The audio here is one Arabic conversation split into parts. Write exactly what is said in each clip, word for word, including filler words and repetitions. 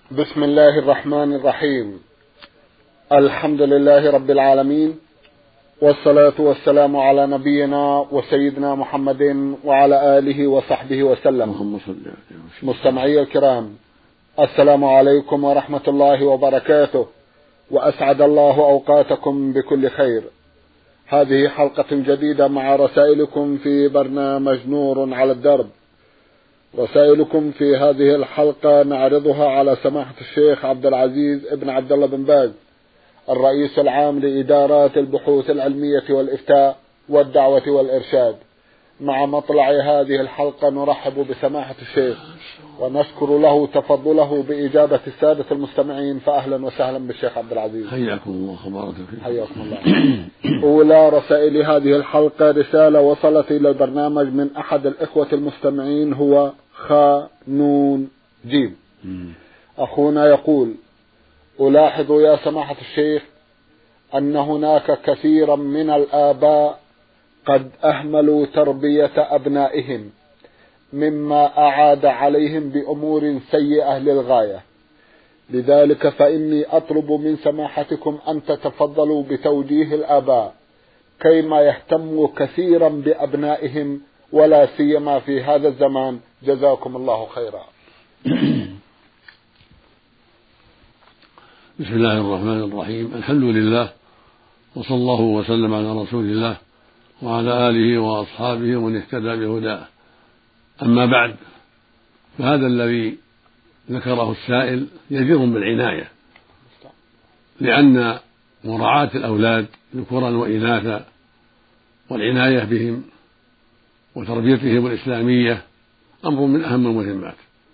بسم الله الرحمن الرحيم. الحمد لله رب العالمين، والصلاة والسلام على نبينا وسيدنا محمد وعلى آله وصحبه وسلم. مستمعي الكرام، السلام عليكم ورحمة الله وبركاته، وأسعد الله أوقاتكم بكل خير. هذه حلقة جديدة مع رسائلكم في برنامج نور على الدرب. رسائلكم في هذه الحلقة نعرضها على سماحة الشيخ عبد العزيز ابن عبد الله بن باز، الرئيس العام لإدارات البحوث العلمية والإفتاء والدعوة والإرشاد. مع مطلع هذه الحلقة نرحب بسماحة الشيخ ونشكر له تفضله بإجابة السادة المستمعين، فأهلا وسهلا بالشيخ عبد العزيز. حياكم الله وبارك فيكم. حياكم الله. أولى رسائل هذه الحلقة رسالة وصلت إلى البرنامج من أحد الإخوة المستمعين، هو خا نون جيم. أخونا يقول: ألاحظ يا سماحة الشيخ أن هناك كثيرا من الآباء قد أهملوا تربية أبنائهم، مما أعاد عليهم بأمور سيئة للغاية. لذلك فإني أطلب من سماحتكم أن تتفضلوا بتوجيه الآباء كيما يهتموا كثيرا بأبنائهم، ولا سيما في هذا الزمان. جزاكم الله خيرا. بسم الله الرحمن الرحيم. الحمد لله، وصلى الله وسلم على رسول الله وعلى آله وأصحابه ومن اهتدى بهداه. أما بعد، فهذا الذي ذكره السائل يجدر بالعناية، لأن مراعاة الأولاد ذكورا وإناثا والعناية بهم وتربيتهم الإسلامية أمر من أهم المهمات.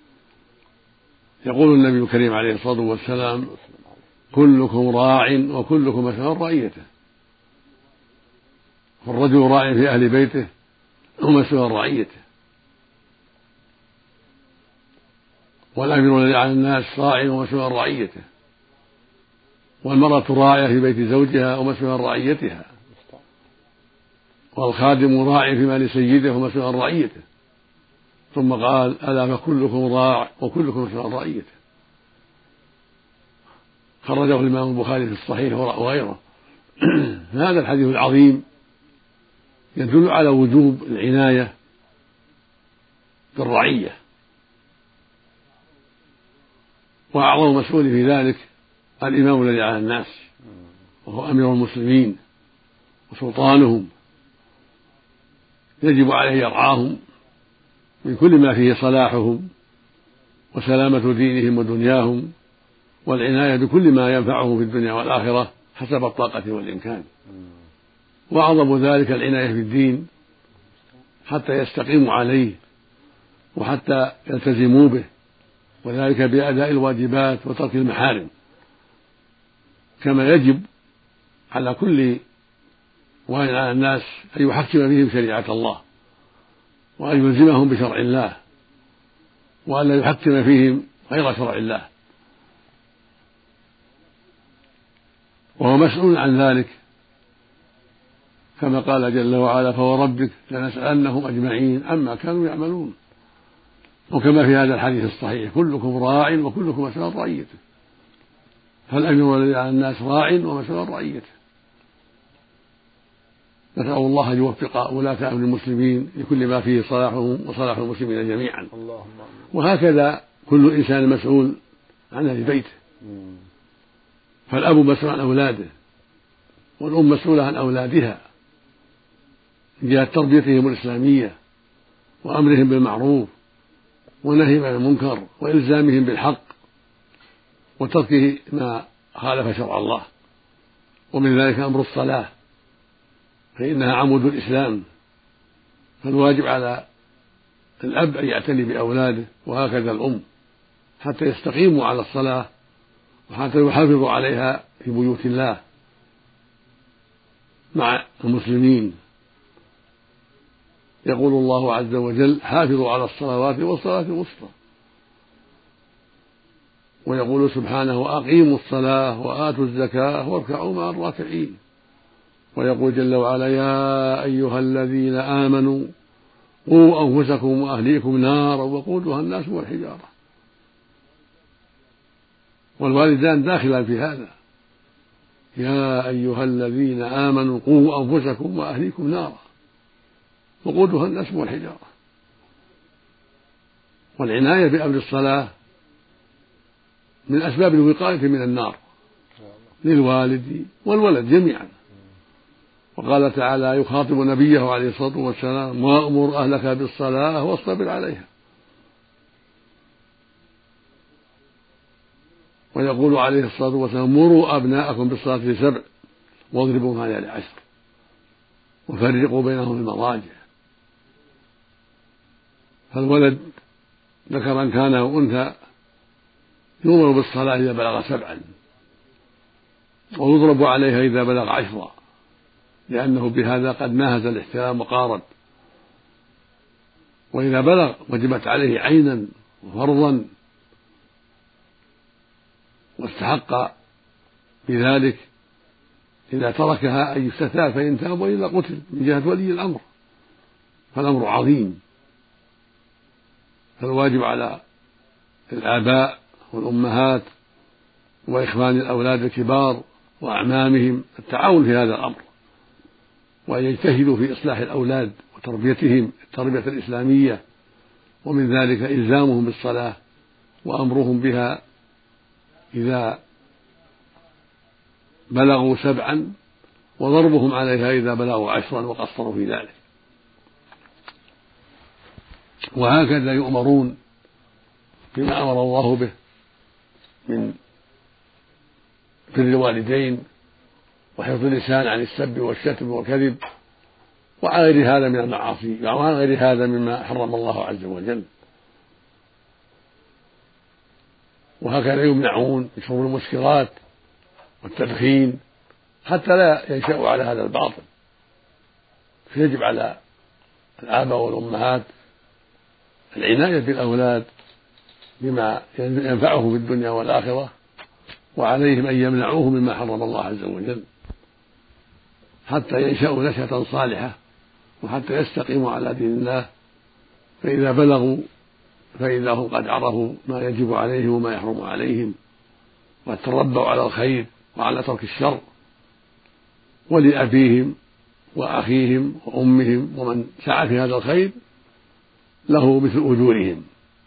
يقول النبي الكريم عليه الصلاة والسلام: كلكم راع وكلكم مسؤول عن رعيته. فالرجل راع في أهل بيته ومسؤول عن رعيته، والأمير الذي على الناس راع ومسؤول عن رعيته، والمرأة راعية في بيت زوجها ومسؤول عن رعيتها، والخادم راع في مال سيده ومسؤول عن رعيته. ثم قال: ألا فكلكم راع وكلكم مسؤول عن رعيته. خرجه الإمام البخاري في الصحيح وغيره. هذا الحديث العظيم يدل على وجوب العناية بالرعية، وأعظم مسؤول في ذلك الإمام الذي على الناس، وهو أمير المسلمين وسلطانهم. يجب عليه يرعاهم من كل ما فيه صلاحهم وسلامة دينهم ودنياهم، والعناية بكل ما ينفعهم في الدنيا والآخرة حسب الطاقة والإمكان. وأعظم ذلك العناية في الدين حتى يستقيموا عليه وحتى يلتزموا به، وذلك بأداء الواجبات وترك المحارم، كما يجب على كل واحد على الناس أن يحكم فيهم شريعة الله، وأن يلزمهم بشرع الله، وأن لا يحكم فيهم غير شرع الله، وهو مسؤول عن ذلك، كما قال جل وعلا: فوربك لنسألنهم أجمعين عما كانوا يعملون. وكما في هذا الحديث الصحيح: كلكم راع وكلكم مسؤول عن رعيته. فالأمير الذي على الناس راع ومسؤول عن رعيته. نسأل الله أن يوفق ولاة أمر المسلمين لكل ما فيه صلاحهم وصلاح المسلمين جميعا. وهكذا كل إنسان مسؤول عن أهل بيته، فالأب مسؤول عن أولاده، والأم مسؤولة عن أولادها من جهة تربيتهم الإسلامية وأمرهم بالمعروف ونهيهم عن المنكر وإلزامهم بالحق وتركه ما خالف شرع الله. ومن ذلك أمر الصلاة، فإنها عمود الإسلام، فالواجب على الأب أن يعتني بأولاده، وهكذا الأم، حتى يستقيموا على الصلاة وحتى يحافظوا عليها في بيوت الله مع المسلمين. يقول الله عز وجل: حافظوا على الصلوات والصلاة الوسطى. ويقول سبحانه: وأقيموا الصلاة وآتوا الزكاة واركعوا مع الراكعين. ويقول جل وعلا: يا أيها الذين آمنوا قوا أنفسكم وأهليكم نارا وقودها الناس والحجارة. والوالدان داخلان في هذا: يا أيها الذين آمنوا قوا أنفسكم وأهليكم نارا وقودها الناس والحجارة. والعناية بأمر الصلاة من أسباب الوقاية من النار للوالد والولد جميعا. وقال تعالى يخاطب نبيه عليه الصلاة والسلام: وأمر أهلك بالصلاة واصطبر عليها. ويقول عليه الصلاة والسلام: مروا أبناءكم بالصلاة لسبع واضربوهم عليها لعشر وفرقوا بينهم المضاجع. فالولد ذكرا كان أو أنثى يؤمر بالصلاة إذا بلغ سبعا، ويضرب عليها إذا بلغ عشرا، لأنه بهذا قد ناهز الاحترام وقارب. وإذا بلغ وجبت عليه عينا وفرضا واستحق بذلك. إذا تركها أن يستتاب فإن تاب وإلا قتل من جهة ولي الأمر، فالأمر عظيم. فالواجب على الآباء والأمهات وإخوان الأولاد الكبار وأعمامهم التعاون في هذا الأمر، وأن يجتهدوا في إصلاح الأولاد وتربيتهم التربية الإسلامية، ومن ذلك إلزامهم بالصلاة وأمرهم بها إذا بلغوا سبعا، وضربهم عليها إذا بلغوا عشرا وقصروا في ذلك. وهكذا يؤمرون بما أمر الله به من بر الوالدين وحفظ اللسان عن السب والشتم والكذب وعن غير هذا من المعاصي وعن غير هذا مما حرم الله عز وجل. وهكذا يمنعون من شرب المسكرات والتدخين حتى لا ينشأوا على هذا الباطل. فيجب على الآباء والأمهات العناية بالأولاد بما ينفعهم في الدنيا والآخرة، وعليهم أن يمنعوه مما حرم الله عز وجل حتى ينشأوا نشأة صالحة وحتى يستقيموا على دين الله. فإذا بلغوا فإذا هم قد عرفوا ما يجب عليهم وما يحرم عليهم، وقد تربوا على الخير وعلى ترك الشر، ولأبيهم وأخيهم وأمهم ومن سعى في هذا الخير له مثل أجورهم،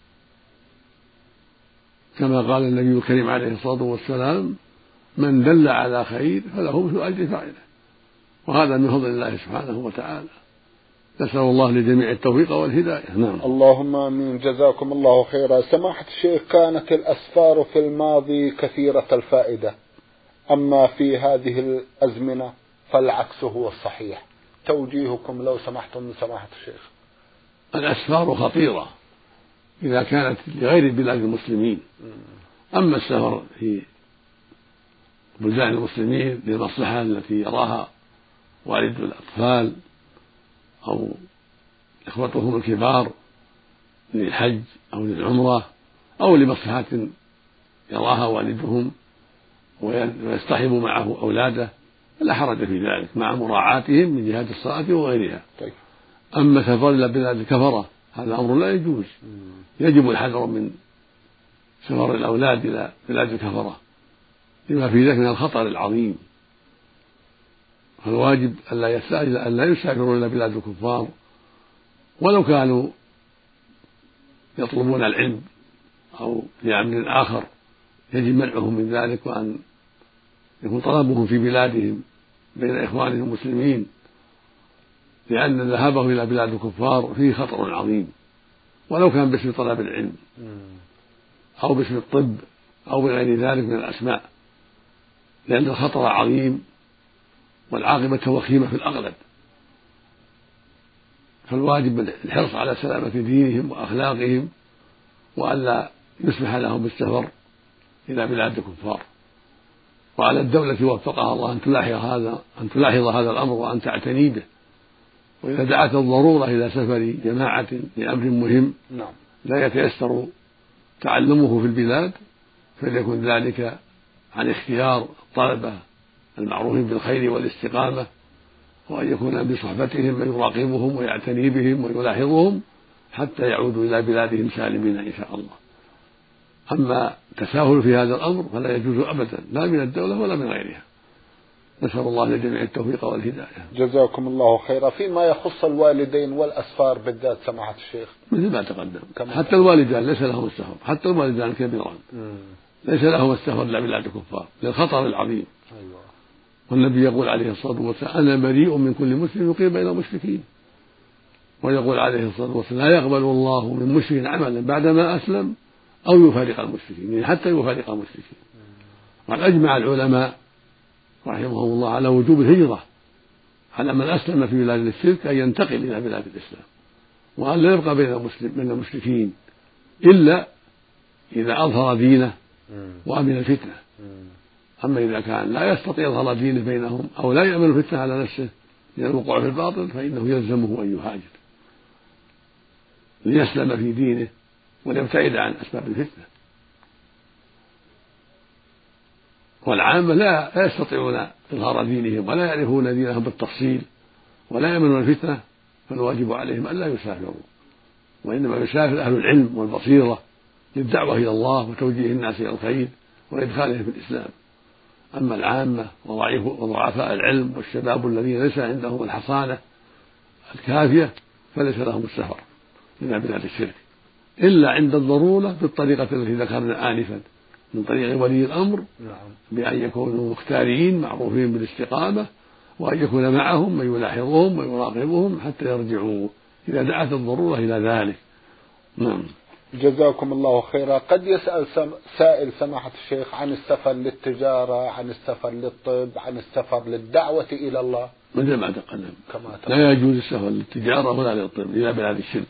كما قال النبي الكريم عليه الصلاة والسلام: من دل على خير فله مثل أجر فاعله. وهذا من فضل الله سبحانه وتعالى. نسأل الله لجميع التوفيق والهداية. نعم. اللهم آمين. جزاكم الله خيرا. سماحة الشيخ، كانت الأسفار في الماضي كثيرة الفائدة، أما في هذه الأزمنة فالعكس هو الصحيح. توجيهكم لو سمحتم من سماحة الشيخ. الأسفار خطيرة إذا كانت لغير بلاد المسلمين، أما السفر في بلدان المسلمين للمصلحة التي يراها والد الأطفال أو إخوتهم الكبار للحج أو للعمرة أو لمصلحة يراها والدهم ويصطحب معه أولاده فلا حرج في ذلك مع مراعاتهم من جهة الصلاة وغيرها. طيب. أما سفر إلى بلاد الكفرة هذا أمر لا يجوز، يجب الحذر من سفر الأولاد إلى بلاد الكفرة لما في ذلك من الخطر العظيم. فالواجب ألا يسافروا إلى بلاد الكفار ولو كانوا يطلبون العلم أو لأمر آخر، يجب منعهم من ذلك، وأن يكون طلبهم في بلادهم بين إخوانهم المسلمين، لأن ذهابه إلى بلاد الكفار فيه خطر عظيم، ولو كان باسم طلب العلم أو باسم الطب أو بغير ذلك من الأسماء، لأن الخطر عظيم والعاقبة وخيمة في الأغلب. فالواجب الحرص على سلامة دينهم وأخلاقهم، وألا يسمح لهم بالسفر إلى بلاد الكفار. وعلى الدولة وفقها الله أن تلاحظ هذا أن تلاحظ هذا الأمر وأن تعتني به، وإذا دعت الضرورة إلى سفر جماعة لأمر مهم لا يتيسر تعلمه في البلاد فليكن ذلك عن اختيار الطلبة المعروفين بالخير والاستقامة، وأن يكون بصحبتهم من يراقبهم ويعتني بهم ويلاحظهم حتى يعودوا إلى بلادهم سالمين إن شاء الله. أما التساهل في هذا الأمر فلا يجوز أبدا، لا من الدولة ولا من غيرها. نسأل الله لجميع التوفيق والهداية. جزاكم الله خيرا. فيما يخص الوالدين والأسفار بالذات سماحة الشيخ، مثل ما تقدم، حتى الوالدان ليس لهم السفر، حتى الوالدان الكبيران ليس لهم السفر إلا بلاد الكفار للخطر العظيم. أيوة. والنبي يقول عليه الصلاة والسلام: أنا بريء من كل مسلم يقيم بين المشركين. ويقول عليه الصلاة والسلام: لا يقبل الله من مشرك عملا بعدما أسلم أو يفارق المشركين، يعني حتى يفارق المشركين. وقد أجمع العلماء رحمهم الله على وجوب الهجرة على من أسلم في بلاد الشرك أن ينتقل إلى بلاد الإسلام، وأن لا يبقى بين بين المشركين إلا إذا أظهر دينه وأمن الفتنة. أما إذا كان لا يستطيع يظهر دينه بينهم أو لا يأمن الفتنة على نفسه من الوقوع في الباطل فإنه يلزمه أن يهاجر ليسلم في دينه وليبتعد عن أسباب الفتنة. والعامة لا يستطيعون إظهار دينهم ولا يعرفون دينهم بالتفصيل ولا يأمنون الفتنة، فالواجب عليهم أن لا يسافروا، وإنما يسافر أهل العلم والبصيرة للدعوة إلى الله وتوجيه الناس إلى الخير وإدخالهم في الإسلام. أما العامة وضعفاء العلم والشباب الذين ليس عندهم الحصانة الكافية فليس لهم السفر إلى بلاد الشرك إلا عند الضرورة بالطريقة التي ذكرنا آنفا من طريق ولي الأمر، بأن يكونوا مختارين معروفين بالاستقامة، وأن يكون معهم من يلاحظهم ويراقبهم حتى يرجعوا إذا دعت الضرورة إلى ذلك. نعم. جزاكم الله خيرا. قد يسأل سائل سماحة الشيخ عن السفر للتجارة، عن السفر للطب، عن السفر للدعوة إلى الله. مثل ما تقدم لا يجوز السفر للتجارة ولا للطب إلى بلاد الشرك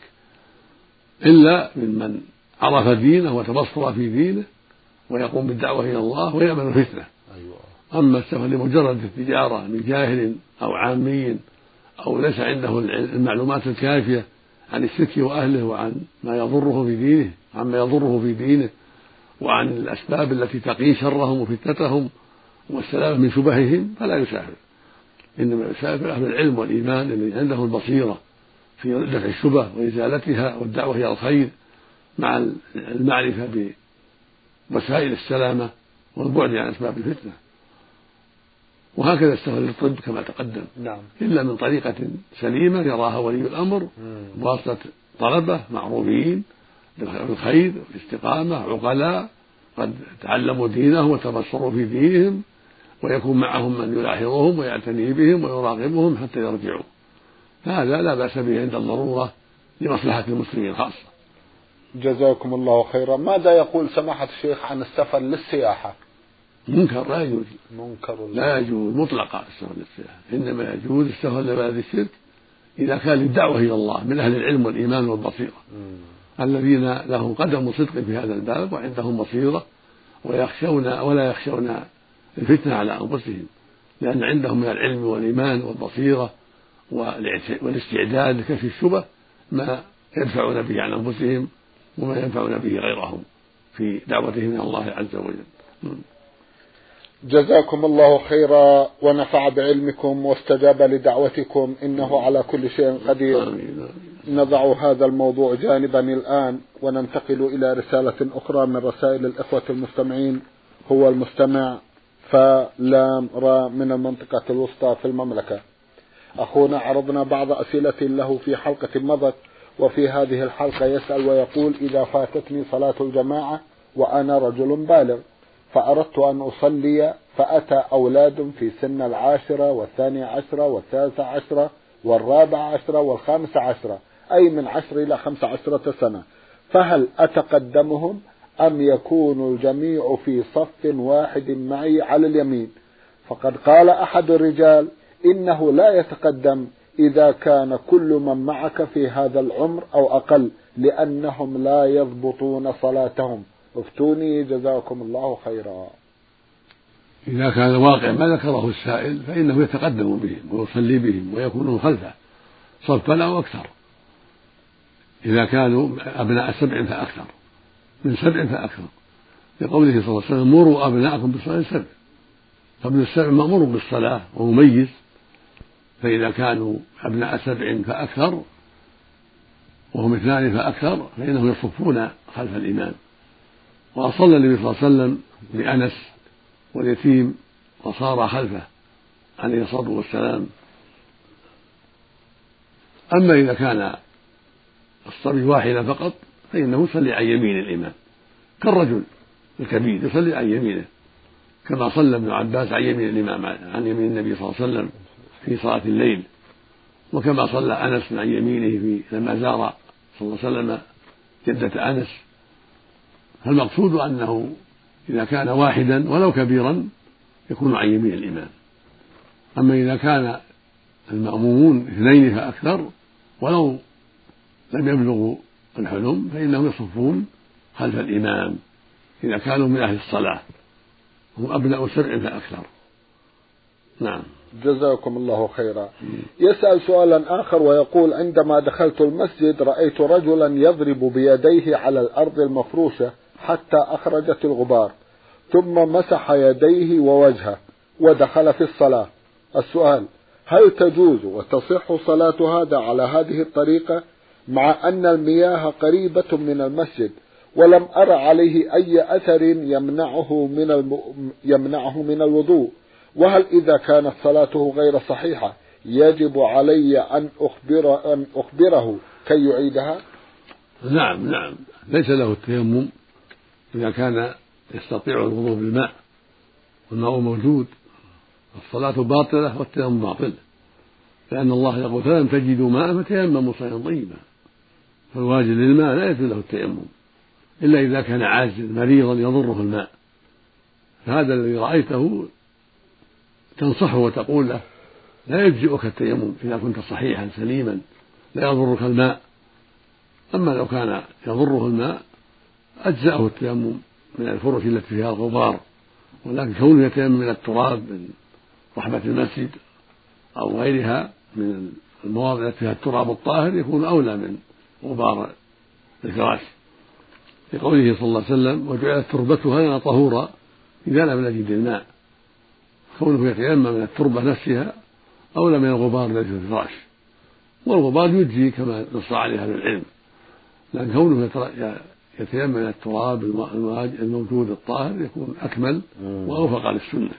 إلا ممن عرف دينه وتبصر في دينه ويقوم بالدعوة إلى الله ويأمن الفتنة. أيوة. أما السفر لمجرد التجارة من جاهل أو عامي أو ليس عنده المعلومات الكافية عن الشرك وأهله وعن ما يضره في دينه عما يضره في دينه وعن الأسباب التي تقي شرهم وفتنتهم والسلامة من شبههم فلا يسافر، إنما يسافر أهل العلم والإيمان الذي عنده البصيرة في دفع الشبه وإزالتها والدعوة إلى الخير مع المعرفة بوسائل السلامة والبعد عن أسباب الفتنة. وهكذا السفر للطب كما تقدم. نعم. إلا من طريقة سليمة يراها ولي الأمر بواسطة طلبة معروفين بالخير والاستقامة عقلاء قد تعلموا دينه وتبصروا في دينهم، ويكون معهم من يلاحظهم ويعتني بهم ويراقبهم حتى يرجعوا. هذا لا بأس به عند الضرورة لمصلحة المسلمين خاصة. جزاكم الله خيرا. ماذا يقول سماحة الشيخ عن السفر للسياحة؟ منكر، لا يجوز. منكر لا يجوز مطلقا السفر للسياحة، إنما يجوز السفر لبلد الشرك إذا كان للدعوة إلى الله من أهل العلم والإيمان والبصيرة مم. الذين لهم قدم صدق في هذا الباب وعندهم بصيرة ويخشون ولا يخشون الفتنة على أنفسهم، لأن عندهم من العلم والإيمان والبصيرة والاستعداد لكشف الشبه ما يدفعون به عن أنفسهم وما ينفعون به غيرهم في دعوتهم إلى الله عز وجل. جزاكم الله خيرا ونفع بعلمكم واستجاب لدعوتكم، إنه على كل شيء قدير. نضع هذا الموضوع جانبا الآن وننتقل إلى رسالة أخرى من رسائل الإخوة المستمعين. هو المستمع فلام را من المنطقة الوسطى في المملكة. أخونا عرضنا بعض أسئلة له في حلقة مضت، وفي هذه الحلقة يسأل ويقول: إذا فاتتني صلاة الجماعة وأنا رجل بالغ فأردت أن أصلي، فأتى أولاد في سن العاشرة والثانية عشرة والثالثة عشرة والرابعة عشرة والخامسة عشرة، أي من عشر إلى خمس عشرة سنة، فهل أتقدمهم أم يكون الجميع في صف واحد معي على اليمين؟ فقد قال أحد الرجال إنه لا يتقدم إذا كان كل من معك في هذا العمر أو أقل، لأنهم لا يضبطون صلاتهم. افتوني جزاكم الله خيرا. إذا كان الواقع ما ذكره السائل فإنه يتقدم بهم ويصلي بهم ويكونون خلفه صفا أو أكثر، إذا كانوا أبناء سبع فأكثر من سبع فأكثر، لقوله صلى الله عليه وسلم: مروا أبناءكم بالصلاة سبع، فابن السبع مأمور بالصلاة ومميز، فإذا كانوا أبناء سبع فأكثر وهم اثنان فأكثر فإنهم يصفون خلف الإمام وصلى النبي صلى الله عليه وسلم لأنس واليتيم وصار خلفه عليه الصلاة والسلام. أما إذا كان الصبي واحدا فقط فإنه يصلي عن يمين الإمام كالرجل الكبير يصلي عن يمينه، كما صلى ابن عباس عن يمين الإمام عن يمين النبي صلى الله عليه وسلم في صلاة الليل، وكما صلى أنس عن يمينه في لما زار صلى الله عليه وسلم جدة أنس. فالمقصود أنه إذا كان واحدا ولو كبيرا يكون عن يمين الإمام. أما إذا كان المأمومون اثنين فأكثر ولو لم يبلغوا الحلم فإنهم يصفون خلف الإمام إذا كانوا من أهل الصلاة هم أبناء سبع فأكثر. نعم. جزاكم الله خيرا. يسأل سؤالا آخر ويقول: عندما دخلت المسجد رأيت رجلا يضرب بيديه على الأرض المفروشة حتى أخرجت الغبار، ثم مسح يديه ووجهه ودخل في الصلاة. السؤال: هل تجوز وتصح صلاة هذا على هذه الطريقة مع أن المياه قريبة من المسجد ولم أرى عليه أي أثر يمنعه من الم... يمنعه من الوضوء؟ وهل إذا كانت صلاته غير صحيحة يجب علي أن أخبر أن أخبره كي يعيدها؟ نعم نعم ليس له التيمم إذا كان يستطيع الوضوء بالماء والماء موجود، الصلاة باطلة والتيمم باطل، لأن الله يقول: فلم تجدوا ماء فتيمموا صعيدا طيبا. فالواجب للماء لا يجوز له التيمم إلا إذا كان عاجزا مريضا يضره الماء، فهذا الذي رأيته تنصحه وتقول له: لا يجزئك التيمم إذا كنت صحيحا سليما لا يضرك الماء. أما لو كان يضره الماء أجزأه التيمم من الفرش التي فيها الغبار، ولكن كونه يتيمم من التراب من رحمة المسجد أو غيرها من المواضع التي فيها التراب الطاهر يكون أولى من غبار الفراش، لقوله صلى الله عليه وسلم: وجعلت تربتها لنا طهورا إذا لم نجد الماء. كونه يتيمم من التربة نفسها أولى من الغبار الذي في الفراش، والغبار يجزي كما نص عليه أهل العلم، لأن كونه يتيمم من التراب الموجود الطاهر يكون أكمل وأوفق للسنة.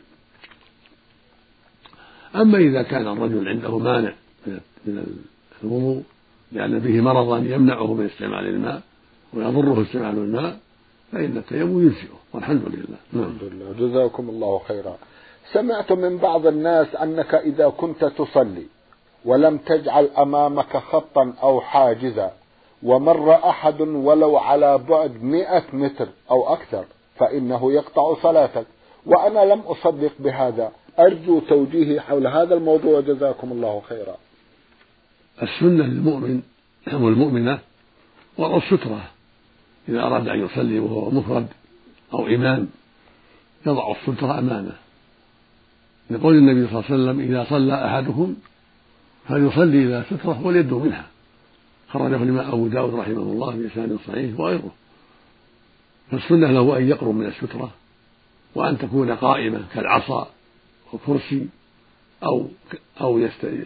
أما إذا كان الرجل عنده مانع من الوضوء لأن به مرضا يمنعه من استعمال الماء ويضره استعمال الماء فإن التيمم يجزئه، والحمد لله. الحمد لله. جزاكم الله خيرا. سمعت من بعض الناس أنك إذا كنت تصلي ولم تجعل أمامك خطا أو حاجزا ومر أحد ولو على بعد مئة متر أو أكثر فإنه يقطع صلاتك، وأنا لم أصدق بهذا، أرجو توجيهي حول هذا الموضوع جزاكم الله خيرا. السنة للمؤمن والمؤمنة وضع السترة إذا أراد أن يصلي وهو مفرد أو إمام يضع السترة أمامه، لقول النبي صلى الله عليه وسلم: إذا صلى أحدكم فليصلي إلى سترة وليده منها، خرجه الإمام أبو داود رحمه الله بإسناد صحيح وغيره. فالسنة له أن يقرب من السترة وأن تكون قائمة كالعصا وكرسي أو أو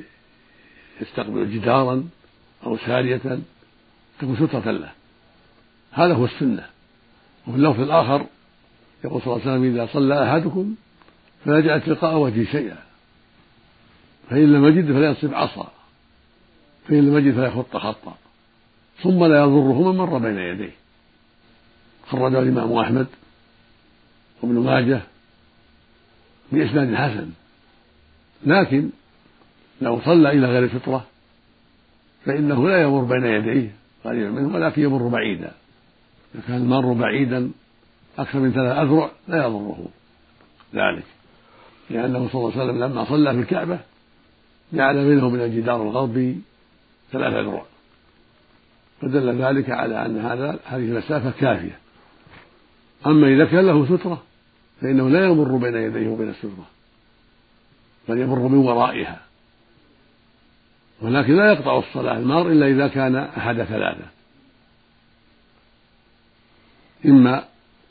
يستقبل جدارا أو سارية تكون سترة له، هذا هو السنة. وفي اللفظ الآخر يقول صلى الله عليه وسلم: إذا صلى أحدكم فلا يجعل تلقاء وجهه شيئا، فإن لم يجد فلينصب عصا، فإن لم يجد فليخط خطا، ثم لا يضره من مر بين يديه. خرجه الإمام أحمد وابن ماجه بإسناد حسن. لكن لو صلى إلى غير سترة فإنه لا يمر بين يديه قريبا منه ولكن يمر بعيدا، إذا كان المار بعيدا أكثر من ثلاث أذرع لا يضره ذلك، لأنه صلى الله عليه وسلم لما صلى في الكعبة جعل بينه من الجدار الغربي ثلاث أذرع، فدل ذلك على أن هذا هذه المسافة كافية. أما إذا كان له سترة فإنه لا يمر بين يديه وبين السترة بل يمر من ورائها، ولكن لا يقطع الصلاة المار إلا إذا كان أحد ثلاثة: إما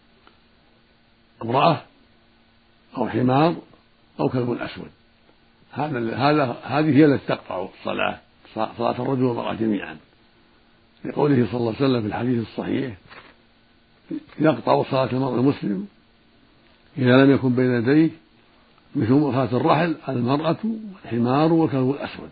امرأة أو حمار أو كلب أسود. هذا هذا هذه هي التي تقطع الصلاة صلاة الرجل والمرأة جميعا، لقوله صلى الله عليه وسلم في الحديث الصحيح: يقطع صلاة المرء المسلم إذا لم يكن بين يديه مثل مرخاة الرحل المرأة والحمار والكلب الأسود.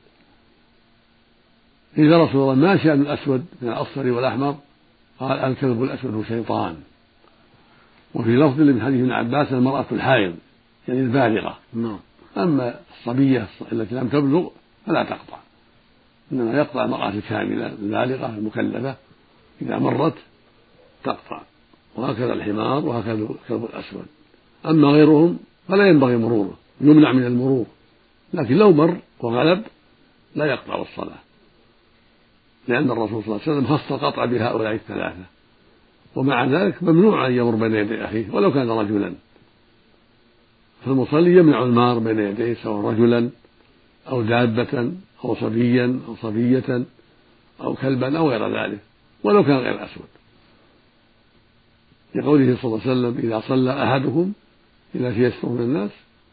إذا رسول الله ما شأن الأسود من الأصفر والأحمر؟ قال الكلب الأسود شيطان. وفي لفظ من حديث ابن عباس المرأة الحائض يعني البالغة. أما الصبية التي لم تبلغ فلا تقطع، إنما يقطع المرأة الكاملة البالغة المكلفة إذا مرت تقطع، وهكذا الحمار وهكذا الكلب الأسود. أما غيرهم فلا ينبغي مروره، يمنع من المرور، لكن لو مر وغلب لا يقطع الصلاة، لأن الرسول صلى الله عليه وسلم خص القطع بهؤلاء الثلاثة. ومع ذلك ممنوع أن يمر بين يدي أخيه ولو كان رجلا، فالمصلي يمنع المار بين يديه سواء رجلا أو دابة أو صبيا أو صبية أو كلبا أو غير ذلك ولو كان غير أسود، لقوله صلى الله عليه وسلم إذا صلى أحدكم إذا في يستر من الناس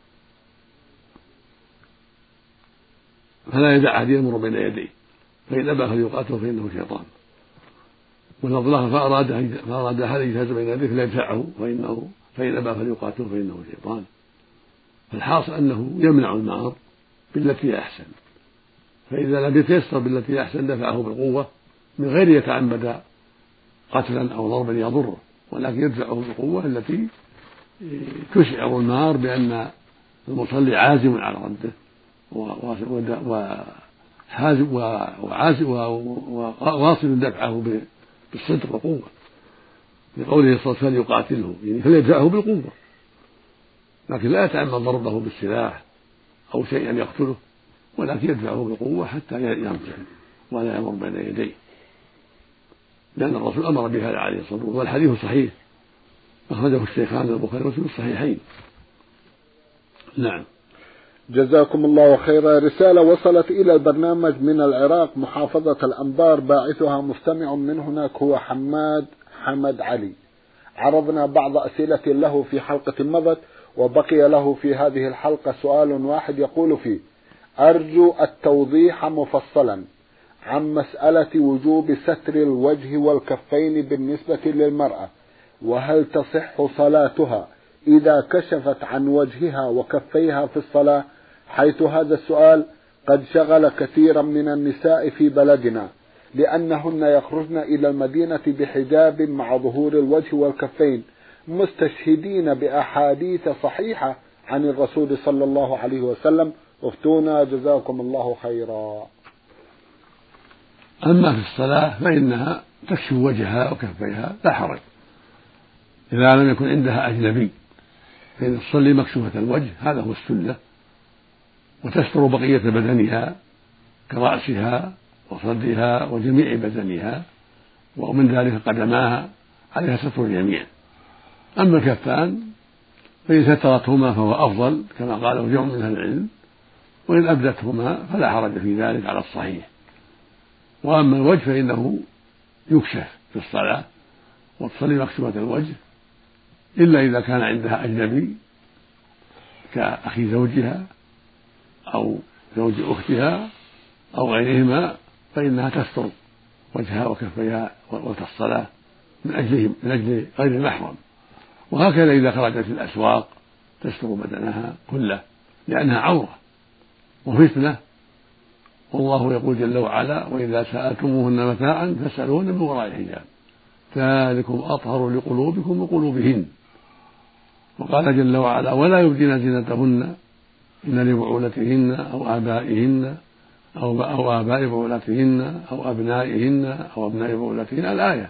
فلا يدع أحد يمر بين يديه، فإن أبى فليقاتله فإنه شيطان. واللفظ الآخر فأراد فأراد أحد يجتاز بين يديه فليدفعه فإنه فإن أبى فليقاتله فإنه شيطان. فالحاصل أنه يمنع المار بالتي هي أحسن، فإذا لم يتيسر بالتي هي أحسن دفعه بالقوة من غير يتعمد قتلا أو ضربا يضره، ولكن يدفعه بالقوة التي تشعر المار بأن المصلي عازم على رده وحازم وعازم وواصل دفعه بالصدق والقوة، لقوله صلى الله عليه وسلم يقاتله يعني فليدفعه بالقوة، لكن لا يتعمد ضربه بالسلاح أو شيئا يقتله، ولكن يدفعه بالقوة حتى يمتثل ولا يمر بين يديه، لأن الرسول أمر بهذا عليه الصلاة والسلام، والحديث صحيح أخرجه الشيخان البخاري ومسلم الصحيحين. نعم. جزاكم الله خيرا. رسالة وصلت إلى البرنامج من العراق محافظة الأنبار، باعثها مستمع من هناك هو حماد حمد علي. عرضنا بعض أسئلة له في حلقة مضت، وبقي له في هذه الحلقة سؤال واحد يقول فيه: أرجو التوضيح مفصلا عن مسألة وجوب ستر الوجه والكفين بالنسبة للمرأة، وهل تصح صلاتها إذا كشفت عن وجهها وكفيها في الصلاة، حيث هذا السؤال قد شغل كثيرا من النساء في بلدنا، لأنهن يخرجن إلى المدينة بحجاب مع ظهور الوجه والكفين مستشهدين بأحاديث صحيحة عن الرسول صلى الله عليه وسلم. افتونا جزاكم الله خيرا. أما في الصلاة فإنها تكشف وجهها وكفيها لا حرج إذا لم يكن عندها أجنبي، فإن تصلي مكشوفة الوجه هذا هو السنة، وتستر بقية بدنها كرأسها وصدرها وجميع بدنها، ومن ذلك قدماها عليها ستر الجميع. أما الكفان فإن سترتهما فهو أفضل كما قاله جمع من أهل العلم، وإن أبدتهما فلا حرج في ذلك على الصحيح. وأما الوجه فإنه يكشف في الصلاة وتصلي مكشوفة الوجه، إلا إذا كان عندها أجنبي كأخي زوجها أو زوج أختها أو غيرهما، فإنها تستر وجهها وكفيها وقت الصلاة من أجلهم من أجل غير المحرم. وهكذا إذا خرجت الأسواق تستر بدنها كله، لأنها عورة وفتنة، والله يقول جل وعلا: وإذا سألتموهن متاعا فاسألوهن من وراء حجاب ذلكم أطهر لقلوبكم وقلوبهن. وقال جل وعلا: ولا يبدين زينتهن إلا لبعولتهن أو آبائهن أو أو آباء بعولتهن أو أبنائهن أو أبناء بعولتهن. الآية.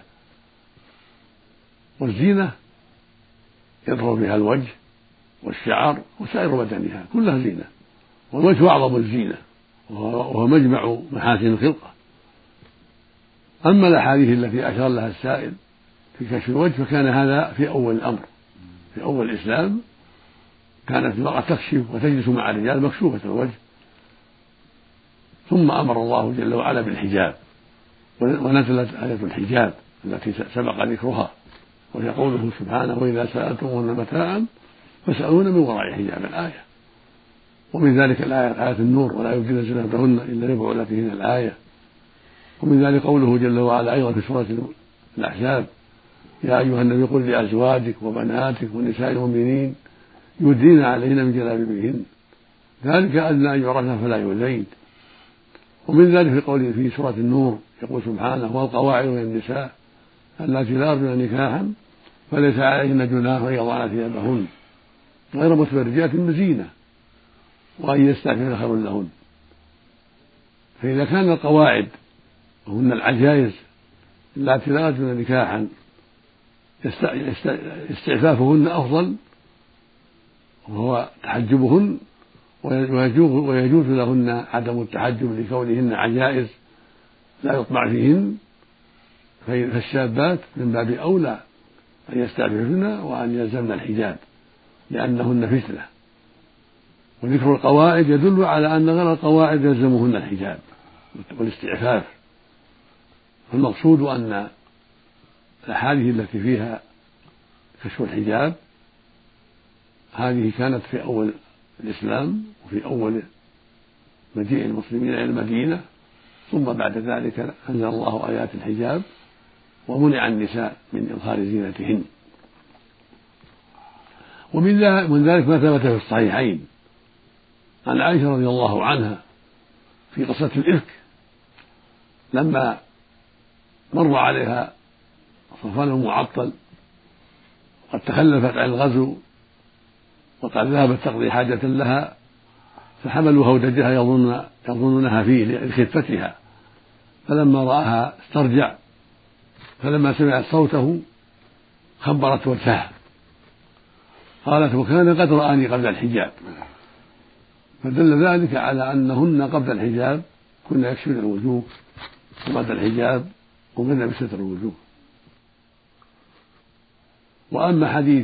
والزينة يظهر بها الوجه والشعر وسائر بدنها كلها زينة، والوجه أعظم الزينة وهو مجمع محاسن الخلقة. أما الأحاديث التي أشار لها السائل في كشف الوجه فكان هذا في أول الأمر، في أول الإسلام كانت المرأة تكشف وتجلس مع الرجال مكشوفة الوجه، ثم أمر الله جل وعلا بالحجاب، ونزلت آية الحجاب التي سبق ذكرها، وهي قوله سبحانه: وإذا سألتموهن متاعا فاسألوهن من وراء حجاب. الآية. ومن ذلك الآية آية النور: ولا يبدين زينتهن إلا لبعولتهن. الآية. ومن ذلك قوله جل وعلا أيضا في سورة الأحزاب: يا أيها النبي قل لأزواجك وبناتك ونساء المؤمنين يدين عليهن من جلابيبهن ذلك أدنى أن يعرفن فلا يؤذين. ومن ذلك في قوله في سورة النور يقول سبحانه والقواعد من النساء اللاتي لا يرجون نكاحا فليس عليهن جناح أن يضعن ثيابهن غير متبرجات بزينة وأن يستعففن خير لهن. فإذا كان القواعد وهن العجائز اللاتي لا يرجون نكاحا استعفافهن أفضل وهو تحجبهن ويجوز لهن عدم التحجب لكونهن عجائز لا يطمع فيهن، فالشابات من باب أولى أن يستعففن وأن يلزمن الحجاب لأنهن فتنة. وذكر القواعد يدل على أن غير القواعد يلزمهن الحجاب والاستعفاف. فالمقصود أن الأحاديث التي فيها كشف الحجاب هذه كانت في أول الإسلام وفي أول مجيء المسلمين إلى المدينة، ثم بعد ذلك أنزل الله آيات الحجاب ومنع النساء من إظهار زينتهن. ومن ذلك ما ثبت في الصحيحين عن عائشة رضي الله عنها في قصة الإفك لما مر عليها صفوان المعطل قد تخلفت عن الغزو وقد ذهبت تقضي حاجة لها فحملوا هودجها يظن يظنونها فيه لخفتها، فلما رآها استرجع، فلما سمعت صوته خبرت وجهها قالت وكان قد رآني قبل الحجاب، فدل ذلك على أنهن قبل الحجاب كنا يكشفن الوجوه وبعد الحجاب ومن بستر الوجوه. وأما حديث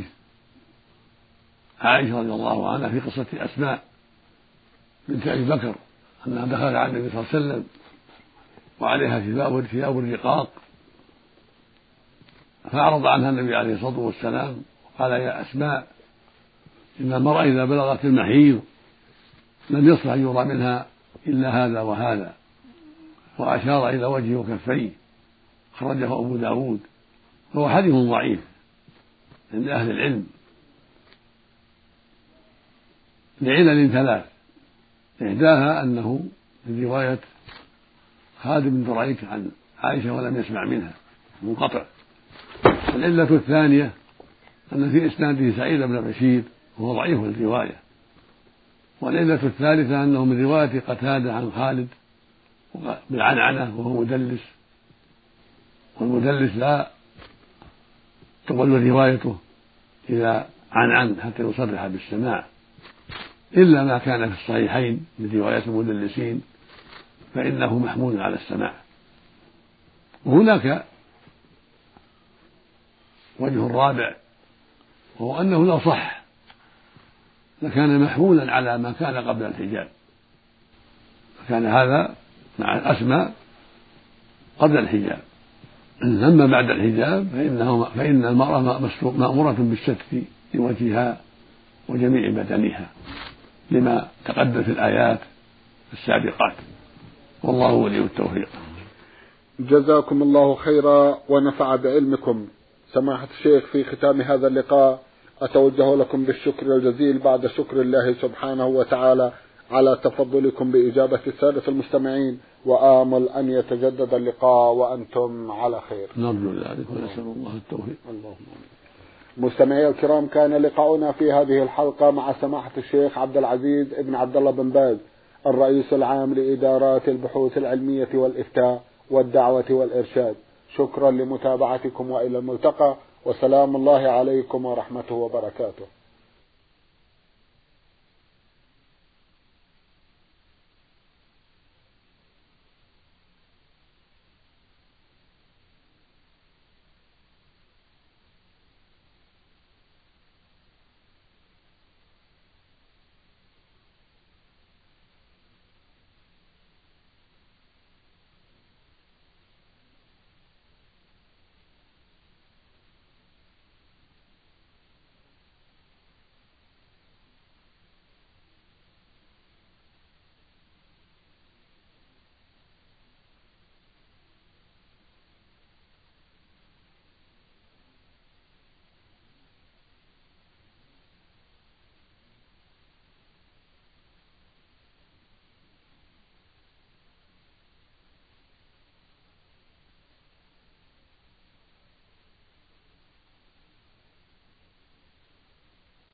عائشة رضي الله عنها في قصة أسماء بنت أبي بكر أنها دخلت على النبي صلى الله عليه وسلم وعليها ثياب ثياب الرقاق فأعرض عنها النبي عليه الصلاة والسلام وقال يا أسماء إن المرأة إذا بلغت المحيض لم يصلح أن يرى منها إلا هذا وهذا، وأشار إلى وجهه وكفيه، خرجه أبو داود، فهو حديث ضعيف عند أهل العلم لعلل ثلاث، إحداها أنه من رواية خالد بن دريك عن عائشة ولم يسمع منها منقطع. العلة الثانية أن في إسناده سعيد بن بشير وهو ضعيف الرواية. والعلة الثالثة أنه من رواية قتادة عن خالد بالعنعنة وهو مدلس، والمدلس لا تقبل روايته إذا عنعن حتى يصرح بالسماع إلا ما كان في الصحيحين من روايات المدلسين فإنه محمول على السماع. وهناك وجه رابع وهو أنه لو صح لكان محمولا على ما كان قبل الحجاب، فكان هذا مع الأسماء قبل الحجاب. أما بعد الحجاب فإنه فإن المرأة مأمورة بالستر لوجهها وجميع بدنها لما تقدم في الآيات السابقات، والله ولي التوفيق. جزاكم الله خيرا ونفع بعلمكم. سماحة الشيخ، في ختام هذا اللقاء أتوجه لكم بالشكر الجزيل بعد شكر الله سبحانه وتعالى على تفضلكم بإجابة السادة المستمعين، وآمل أن يتجدد اللقاء وأنتم على خير. نرجو ذلك ونسأل الله التوفيق. اللهم مستمعي الكرام، كان لقاؤنا في هذه الحلقة مع سماحة الشيخ عبد العزيز ابن عبد الله بن باز الرئيس العام لإدارات البحوث العلمية والإفتاء والدعوة والإرشاد. شكرا لمتابعتكم وإلى الملتقى، وسلام الله عليكم ورحمته وبركاته.